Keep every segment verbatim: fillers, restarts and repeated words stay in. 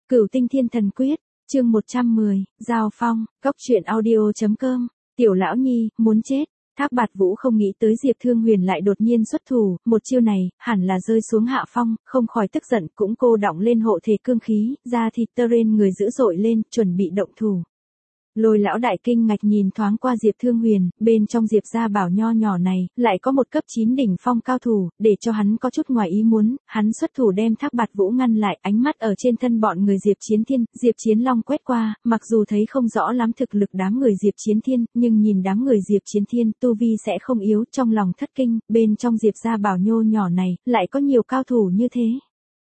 Cửu Tinh Thiên Thần Quyết, chương một trăm mười, Giao Phong, Cốc truyện audio.com, Tiểu Lão Nhi, muốn chết. Thác Bạt Vũ không nghĩ tới Diệp Thương Huyền lại đột nhiên xuất thủ, một chiêu này, hẳn là rơi xuống hạ phong, không khỏi tức giận cũng cô đọng lên hộ thể cương khí, da thịt tơ rên người dữ dội lên, chuẩn bị động thủ. Lôi lão đại kinh ngạch nhìn thoáng qua Diệp Thương Huyền, bên trong Diệp gia bảo nho nhỏ này, lại có một cấp chín đỉnh phong cao thủ, để cho hắn có chút ngoài ý muốn, hắn xuất thủ đem Thác Bạt Vũ ngăn lại, ánh mắt ở trên thân bọn người Diệp Chiến Thiên, Diệp Chiến Long quét qua, mặc dù thấy không rõ lắm thực lực đám người Diệp Chiến Thiên, nhưng nhìn đám người Diệp Chiến Thiên, tu vi sẽ không yếu, trong lòng thất kinh, bên trong Diệp gia bảo nhô nhỏ này, lại có nhiều cao thủ như thế.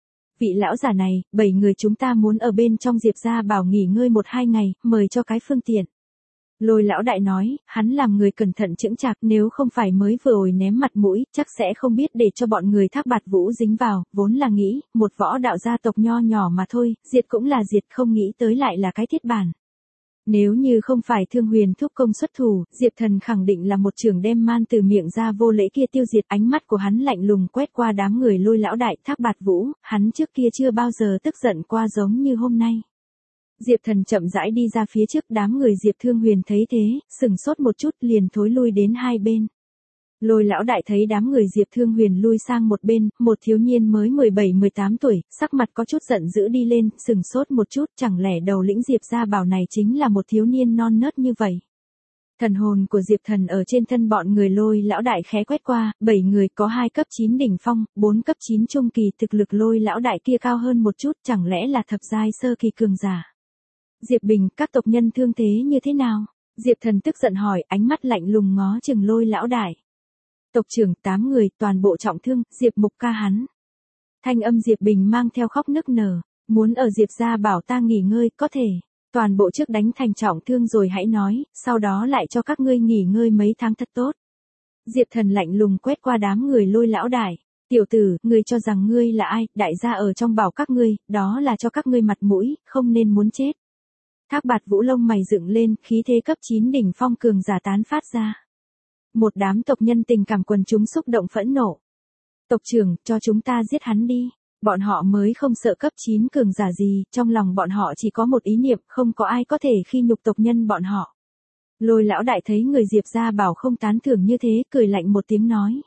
Vị lão giả này, bảy người chúng ta muốn ở bên trong Diệp gia bảo nghỉ ngơi một hai ngày, mời cho cái phương tiện. Lôi lão đại nói, hắn làm người cẩn thận chững chạc, nếu không phải mới vừa rồi ném mặt mũi, chắc sẽ không biết để cho bọn người Thác Bạt Vũ dính vào, vốn là nghĩ, một võ đạo gia tộc nho nhỏ mà thôi, diệt cũng là diệt, không nghĩ tới lại là cái thiết bản. Nếu như không phải Thương Huyền thúc công xuất thủ, Diệp Thần khẳng định là một trường đem man từ miệng ra vô lễ kia tiêu diệt, ánh mắt của hắn lạnh lùng quét qua đám người Lôi lão đại Thác Bạt Vũ, hắn trước kia chưa bao giờ tức giận qua giống như hôm nay. Diệp Thần chậm rãi đi ra phía trước, đám người Diệp Thương Huyền thấy thế, sừng sốt một chút liền thối lui đến hai bên. Lôi lão đại thấy đám người Diệp Thương Huyền lui sang một bên, một thiếu niên mới mười bảy mười tám tuổi, sắc mặt có chút giận dữ đi lên, sừng sốt một chút, chẳng lẽ đầu lĩnh Diệp gia bảo này chính là một thiếu niên non nớt như vậy. Thần hồn của Diệp Thần ở trên thân bọn người Lôi lão đại khẽ quét qua, bảy người có hai cấp chín đỉnh phong, bốn cấp chín trung kỳ, thực lực Lôi lão đại kia cao hơn một chút, chẳng lẽ là thập giai sơ kỳ cường giả. Diệp Bình, các tộc nhân thương thế như thế nào? Diệp Thần tức giận hỏi, ánh mắt lạnh lùng ngó chừng Lôi lão đại. Tộc trưởng tám người, toàn bộ trọng thương, Diệp Mục ca hắn. Thanh âm Diệp Bình mang theo khóc nức nở, muốn ở Diệp gia bảo ta nghỉ ngơi, có thể. Toàn bộ trước đánh thành trọng thương rồi hãy nói, sau đó lại cho các ngươi nghỉ ngơi mấy tháng thật tốt. Diệp Thần lạnh lùng quét qua đám người Lôi lão đại. Tiểu tử, ngươi cho rằng ngươi là ai, đại gia ở trong bảo các ngươi, đó là cho các ngươi mặt mũi, không nên muốn chết. Thác Bạt Vũ lông mày dựng lên, khí thế cấp chín đỉnh phong cường giả tán phát ra. Một đám tộc nhân tình cảm quần chúng xúc động phẫn nộ. Tộc trưởng, cho chúng ta giết hắn đi. Bọn họ mới không sợ cấp chín cường giả gì, trong lòng bọn họ chỉ có một ý niệm, không có ai có thể khi nhục tộc nhân bọn họ. Lôi lão đại thấy người Diệp gia bảo không tán thưởng như thế, cười lạnh một tiếng nói.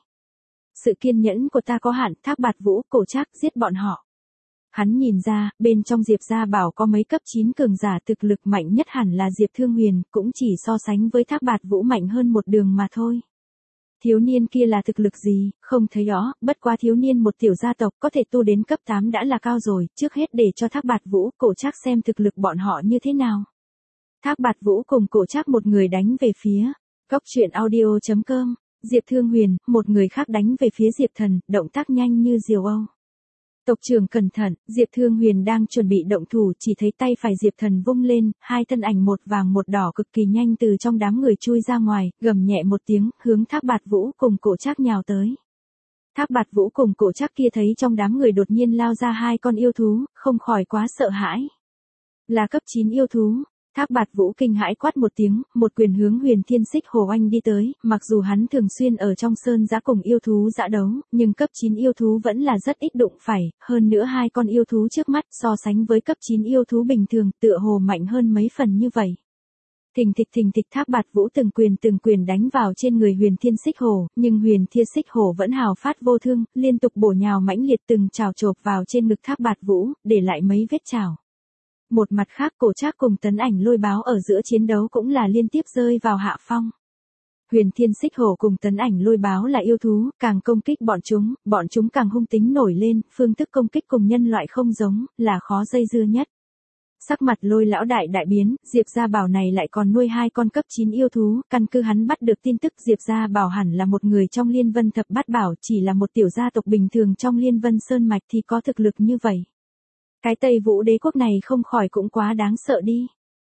Sự kiên nhẫn của ta có hạn, Thác Bạt Vũ, Cổ Trác, giết bọn họ. Hắn nhìn ra, bên trong Diệp gia bảo có mấy cấp chín cường giả, thực lực mạnh nhất hẳn là Diệp Thương Huyền, cũng chỉ so sánh với Thác Bạt Vũ mạnh hơn một đường mà thôi. Thiếu niên kia là thực lực gì, không thấy rõ, bất quá thiếu niên một tiểu gia tộc có thể tu đến cấp tám đã là cao rồi, trước hết để cho Thác Bạt Vũ, Cổ Trác xem thực lực bọn họ như thế nào. Thác Bạt Vũ cùng Cổ Trác một người đánh về phía Cốc truyện audio.com, Diệp Thương Huyền, một người khác đánh về phía Diệp Thần, động tác nhanh như diều âu. Tộc trưởng cẩn thận, Diệp Thương Huyền đang chuẩn bị động thủ, chỉ thấy tay phải Diệp Thần vung lên, hai thân ảnh một vàng một đỏ cực kỳ nhanh từ trong đám người chui ra ngoài, gầm nhẹ một tiếng, hướng Thác Bạt Vũ cùng Cổ Trác nhào tới. Thác Bạt Vũ cùng Cổ Trác kia thấy trong đám người đột nhiên lao ra hai con yêu thú, không khỏi quá sợ hãi. Là cấp chín yêu thú. Thác Bạt Vũ kinh hãi quát một tiếng, một quyền hướng Huyền Thiên Xích Hổ oanh đi tới, mặc dù hắn thường xuyên ở trong sơn giã cùng yêu thú dã đấu, nhưng cấp chín yêu thú vẫn là rất ít đụng phải, hơn nữa hai con yêu thú trước mắt so sánh với cấp chín yêu thú bình thường, tựa hồ mạnh hơn mấy phần như vậy. Thình thịch thình thịch, Thác Bạt Vũ từng quyền từng quyền đánh vào trên người Huyền Thiên Xích Hổ, nhưng Huyền Thiên Xích Hổ vẫn hào phát vô thương, liên tục bổ nhào mãnh liệt từng trào chộp vào trên ngực Thác Bạt Vũ, để lại mấy vết trào. Một mặt khác, Cổ Trác cùng Tấn Ảnh Lôi báo ở giữa chiến đấu cũng là liên tiếp rơi vào hạ phong. Huyền Thiên Xích Hổ cùng Tấn Ảnh Lôi báo là yêu thú, càng công kích bọn chúng, bọn chúng càng hung tính nổi lên, phương thức công kích cùng nhân loại không giống, là khó dây dưa nhất. Sắc mặt Lôi lão đại đại biến, Diệp gia bảo này lại còn nuôi hai con cấp chín yêu thú, căn cứ hắn bắt được tin tức Diệp gia bảo hẳn là một người trong Liên Vân Thập Bát Bảo, chỉ là một tiểu gia tộc bình thường trong Liên Vân Sơn Mạch thì có thực lực như vậy. Cái Tây Vũ đế quốc này không khỏi cũng quá đáng sợ đi.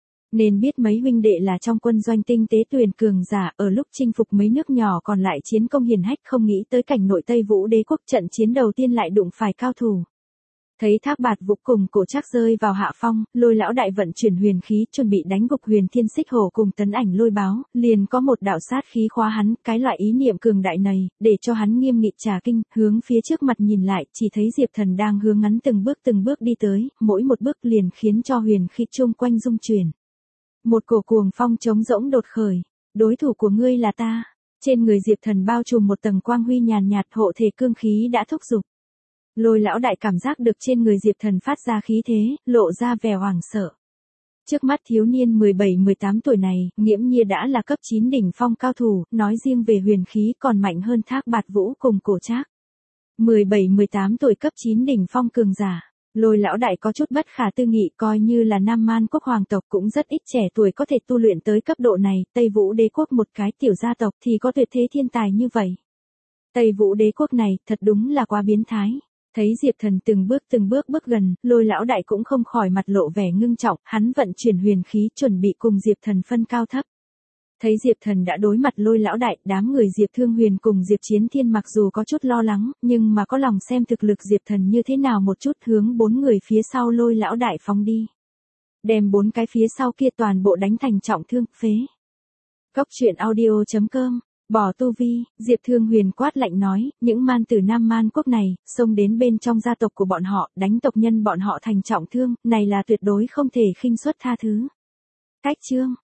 Nên biết mấy huynh đệ là trong quân doanh tinh tế tuyền cường giả, ở lúc chinh phục mấy nước nhỏ còn lại chiến công hiển hách, không nghĩ tới cảnh nội Tây Vũ đế quốc trận chiến đầu tiên lại đụng phải cao thủ. Thấy Thác Bạt Vũ cùng Cổ Trác rơi vào hạ phong, Lôi lão đại vận chuyển huyền khí chuẩn bị đánh gục Huyền Thiên Xích Hổ cùng Tấn Ảnh Lôi Báo, liền có một đạo sát khí khóa hắn, cái loại ý niệm cường đại này, để cho hắn nghiêm nghị trà kinh, hướng phía trước mặt nhìn lại, chỉ thấy Diệp Thần đang hướng ngắn từng bước từng bước đi tới, mỗi một bước liền khiến cho huyền khí chung quanh rung chuyển. Một cổ cuồng phong trống rỗng đột khởi, đối thủ của ngươi là ta. Trên người Diệp Thần bao trùm một tầng quang huy nhàn nhạt, hộ thể cương khí đã thúc giục. Lôi lão đại cảm giác được trên người Diệp Thần phát ra khí thế, lộ ra vẻ hoảng sợ. Trước mắt thiếu niên mười bảy mười tám tuổi này, nghiễm nhiên đã là cấp chín đỉnh phong cao thủ, nói riêng về huyền khí còn mạnh hơn Thác Bạt Vũ cùng Cổ Trác. mười bảy mười tám tuổi cấp chín đỉnh phong cường giả. Lôi lão đại có chút bất khả tư nghị, coi như là Nam Man quốc hoàng tộc cũng rất ít trẻ tuổi có thể tu luyện tới cấp độ này, Tây Vũ đế quốc một cái tiểu gia tộc thì có tuyệt thế thiên tài như vậy. Tây Vũ đế quốc này thật đúng là quá biến thái. Thấy Diệp Thần từng bước từng bước bước gần, Lôi lão đại cũng không khỏi mặt lộ vẻ ngưng trọng, hắn vận chuyển huyền khí chuẩn bị cùng Diệp Thần phân cao thấp. Thấy Diệp Thần đã đối mặt Lôi lão đại, đám người Diệp Thương Huyền cùng Diệp Chiến Thiên mặc dù có chút lo lắng, nhưng mà có lòng xem thực lực Diệp Thần như thế nào một chút, hướng bốn người phía sau Lôi lão đại phóng đi. Đem bốn cái phía sau kia toàn bộ đánh thành trọng thương, phế. Cốc truyện audio chấm com. Bỏ tu vi, Diệp Thương Huyền quát lạnh nói, những man tử Nam Man quốc này, xông đến bên trong gia tộc của bọn họ, đánh tộc nhân bọn họ thành trọng thương, này là tuyệt đối không thể khinh suất tha thứ. Cách chương.